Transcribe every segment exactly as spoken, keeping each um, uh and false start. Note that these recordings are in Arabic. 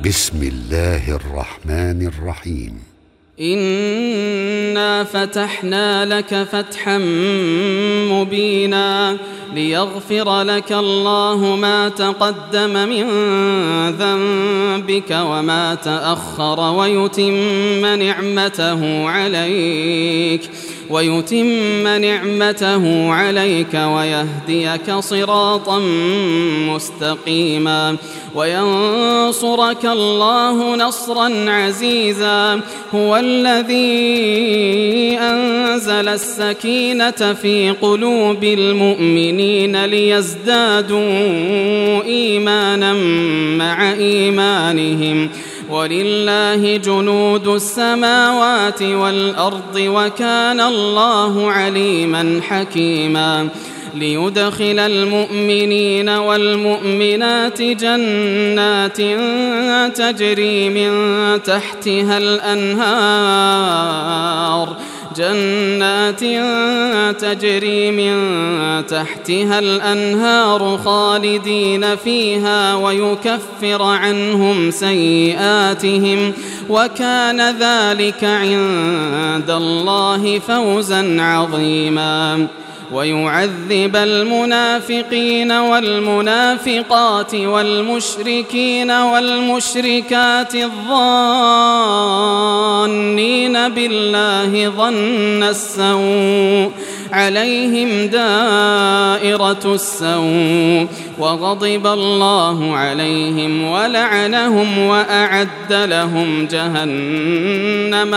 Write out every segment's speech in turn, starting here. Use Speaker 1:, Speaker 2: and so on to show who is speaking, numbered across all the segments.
Speaker 1: بسم الله الرحمن الرحيم.
Speaker 2: إنا فتحنا لك فتحا مبينا ليغفر لك الله ما تقدم من ذنبك وما تأخر ويتم نعمته عليك ويتم نعمته عليك ويهديك صراطا مستقيما وينصرك الله نصرا عزيزا. هو الذي أنزل السكينة في قلوب المؤمنين ليزدادوا إيمانا مع إيمانهم ولله جنود السماوات والأرض وكان الله عليما حكيما. ليدخل المؤمنين والمؤمنات جنات تجري من تحتها الأنهار جنات تجري من تحتها الأنهار خالدين فيها ويكفر عنهم سيئاتهم وكان ذلك عند الله فوزا عظيما. ويعذب المنافقين والمنافقات والمشركين والمشركات الظانين بالله ظن السوء عليهم دائرة السوء وغضب الله عليهم ولعنهم وأعد لهم جهنم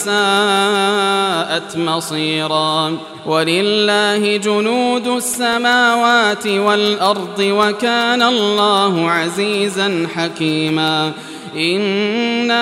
Speaker 2: وساءت مصيرا. ولله جنود السماوات والأرض وكان الله عزيزا حكيما. إنا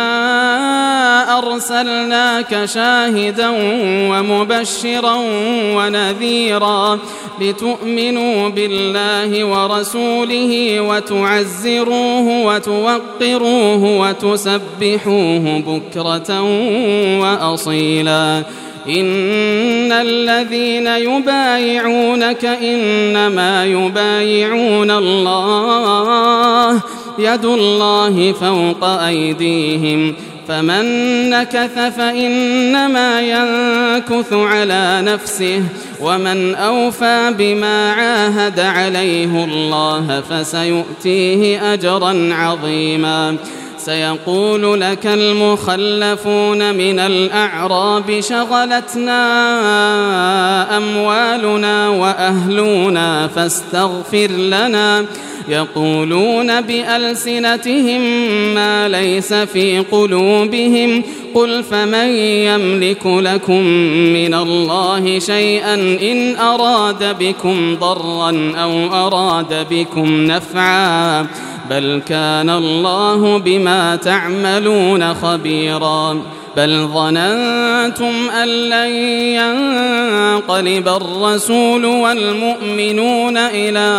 Speaker 2: أرسلناك شاهدا ومبشرا ونذيرا لتؤمنوا بالله ورسوله وتعزروه وتوقروه وتسبحوه بكرة وأصيلا. إن الذين يبايعونك إنما يبايعون الله يد الله فوق أيديهم فمن نكث فإنما ينكث على نفسه ومن أوفى بما عاهد عليه الله فسيؤتيه أجرا عظيما. سيقول لك المخلفون من الأعراب شغلتنا أموالنا وأهلنا فاستغفر لنا يقولون بألسنتهم ما ليس في قلوبهم قل فمن يملك لكم من الله شيئا إن أراد بكم ضرا أو أراد بكم نفعا بل كان الله بما تعملون خبيرا. بل ظننتم أن لن ينقلب الرسول والمؤمنون إلى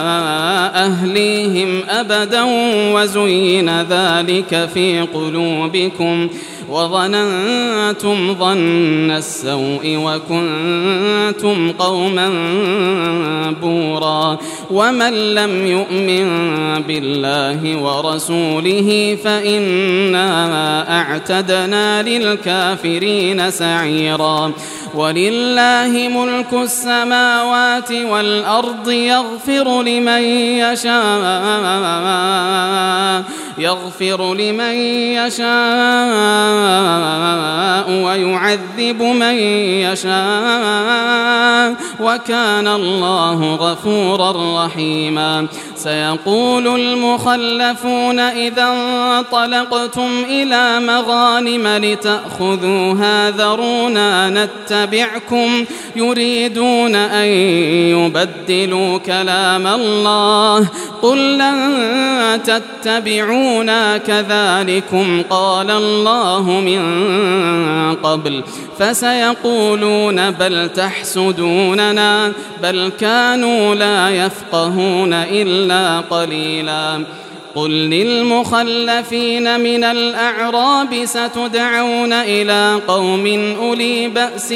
Speaker 2: أهليهم أبدا وزين ذلك في قلوبكم وظننتم ظن السوء وكنتم قوما بورا. ومن لم يؤمن بالله ورسوله فإنا أعتدنا للكافرين سعيرا. ولله ملك السماوات والأرض يغفر لمن يشاء يغفر لمن يشاء ويعذب من يشاء وكان الله غفورا رحيما. سيقول المخلفون إذا انطلقتم إلى مغانم لتأخذوها ذرونا نتبعكم يريدون أن يبدلوا كلام الله قل لن تتبعونا كذلكم قال الله من قبل فسيقولون بل تحسدوننا بل كانوا لا يفقهون إلا قليلا. قل للمخلفين من الأعراب ستدعون إلى قوم أولي بأس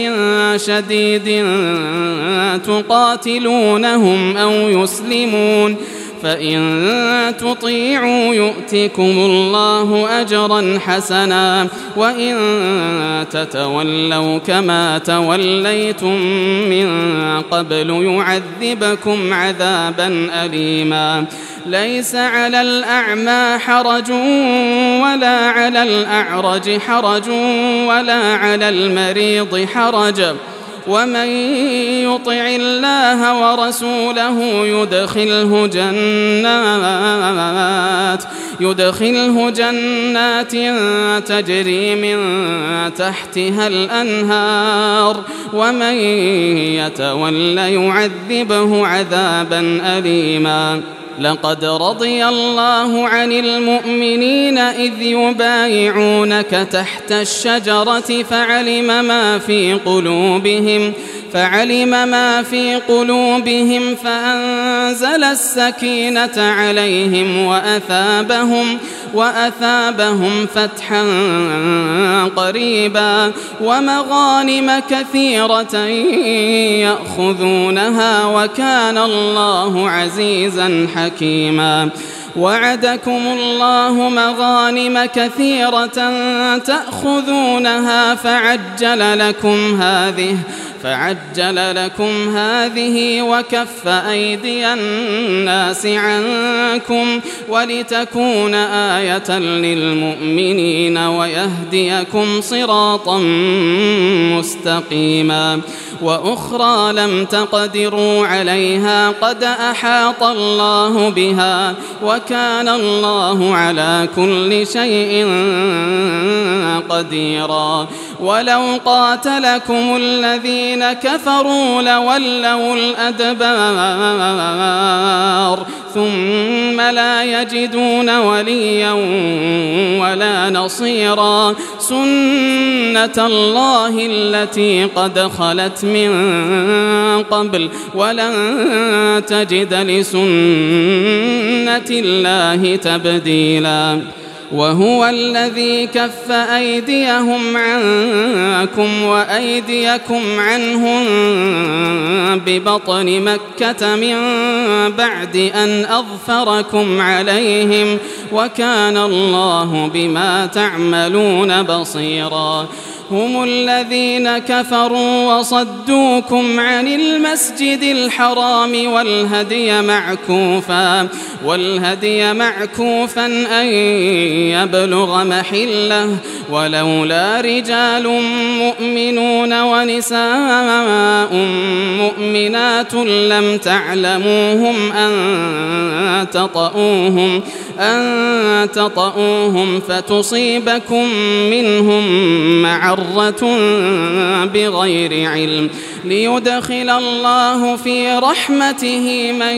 Speaker 2: شديد تقاتلونهم أو يسلمون فإن تطيعوا يؤتكم الله أجرا حسنا وإن تتولوا كما توليتم من قبل يعذبكم عذابا أليما ليس على الأعمى حرج ولا على الأعرج حرج ولا على المريض حرج ومن يطع الله ورسوله يدخله جنات يدخله جنات تجري من تحتها الأنهار ومن يتول يعذبه عذابا أليما لقد رضي الله عن المؤمنين إذ يبايعونك تحت الشجرة فعلم ما في قلوبهم فعلم ما في قلوبهم فأنزل السكينة عليهم وأثابهم وأثابهم فتحا قريبا ومغانم كثيرة يأخذونها وكان الله عزيزا حكيما وعدكم الله مغانم كثيرة تأخذونها فعجل لكم هذه فعجل لكم هذه وكف أيدي الناس عنكم ولتكون آية للمؤمنين ويهديكم صراطا مستقيما وأخرى لم تقدروا عليها قد أحاط الله بها وكان الله على كل شيء قديرا ولو قاتلكم الذين كفروا لولوا الأدبار ثم لا يجدون وليا ولا نصيرا سنة الله التي قد خلت من قبل ولن تجد لسنة الله تبديلا وهو الذي كف أيديهم عنكم وأيديكم عنهم ببطن مكة من بعد أن أظفركم عليهم وكان الله بما تعملون بصيرا هم الذين كفروا وصدوكم عن المسجد الحرام والهدي معكوفا والهدي معكوفا أن يبلغ محله ولولا رجال مؤمنون ونساء مؤمنات لم تعلموهم أن تطؤوهم أن تطؤوهم فتصيبكم منهم معرة بغير علم ليدخل الله في رحمته من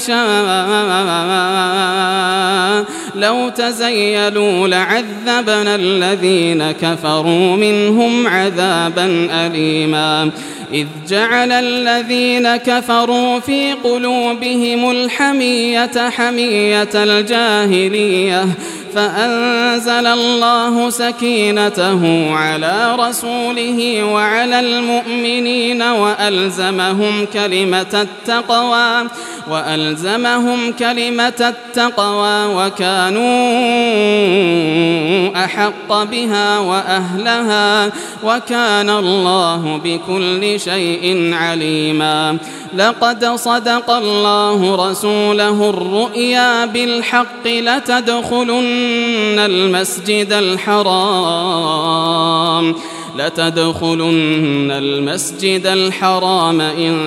Speaker 2: يشاء لو تزيلوا لعذبنا الذين كفروا منهم عذابا أليما إذ جعل الذين كفروا في قلوبهم الحمية حمية الجاهلية فأنزل الله سكينته على رسوله وعلى المؤمنين وألزمهم كلمة التقوى وألزمهم كلمة التقوى وكانوا أحق بها وأهلها وكان الله بكل شيء عليما لقد صدق الله رسوله الرؤيا بالحق لتدخلن المسجد الحرام لتدخلن المسجد الحرام إن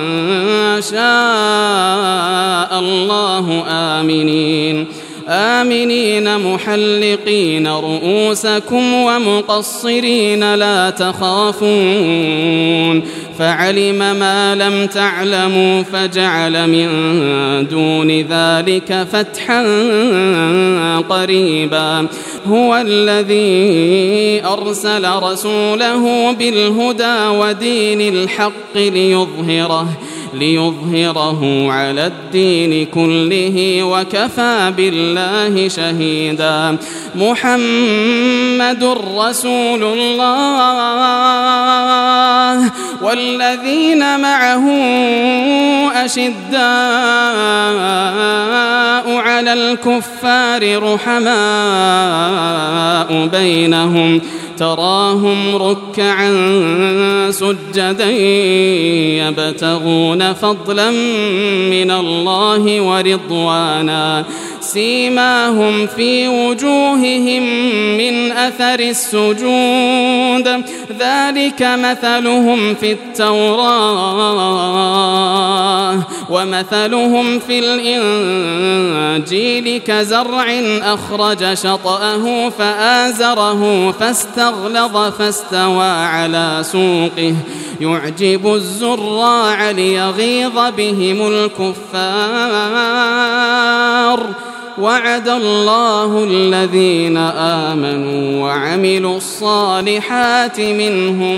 Speaker 2: شاء الله آمنين آمنين محلقين رؤوسكم ومقصرين لا تخافون فعلم ما لم تعلموا فجعل من دون ذلك فتحا قريبا هو الذي أرسل رسوله بالهدى ودين الحق ليظهره ليظهره على الدين كله وكفى بالله شهيدا. محمد رسول الله والذين معه أشداء على الكفار رحماء بينهم تراهم ركعا سجدا يبتغون فضلا من الله ورضوانا سيماهم في وجوههم من أثر السجود ذلك مثلهم في التوراة ومثلهم في الإنجيل كزرع أخرج شطأه فآزره فاستغلظ فاستوى على سوقه يعجب الزراع ليغيظ بهم الكفار. وعد الله الذين آمنوا وعملوا الصالحات منهم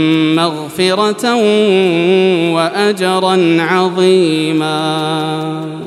Speaker 2: مغفرة وأجرا عظيما.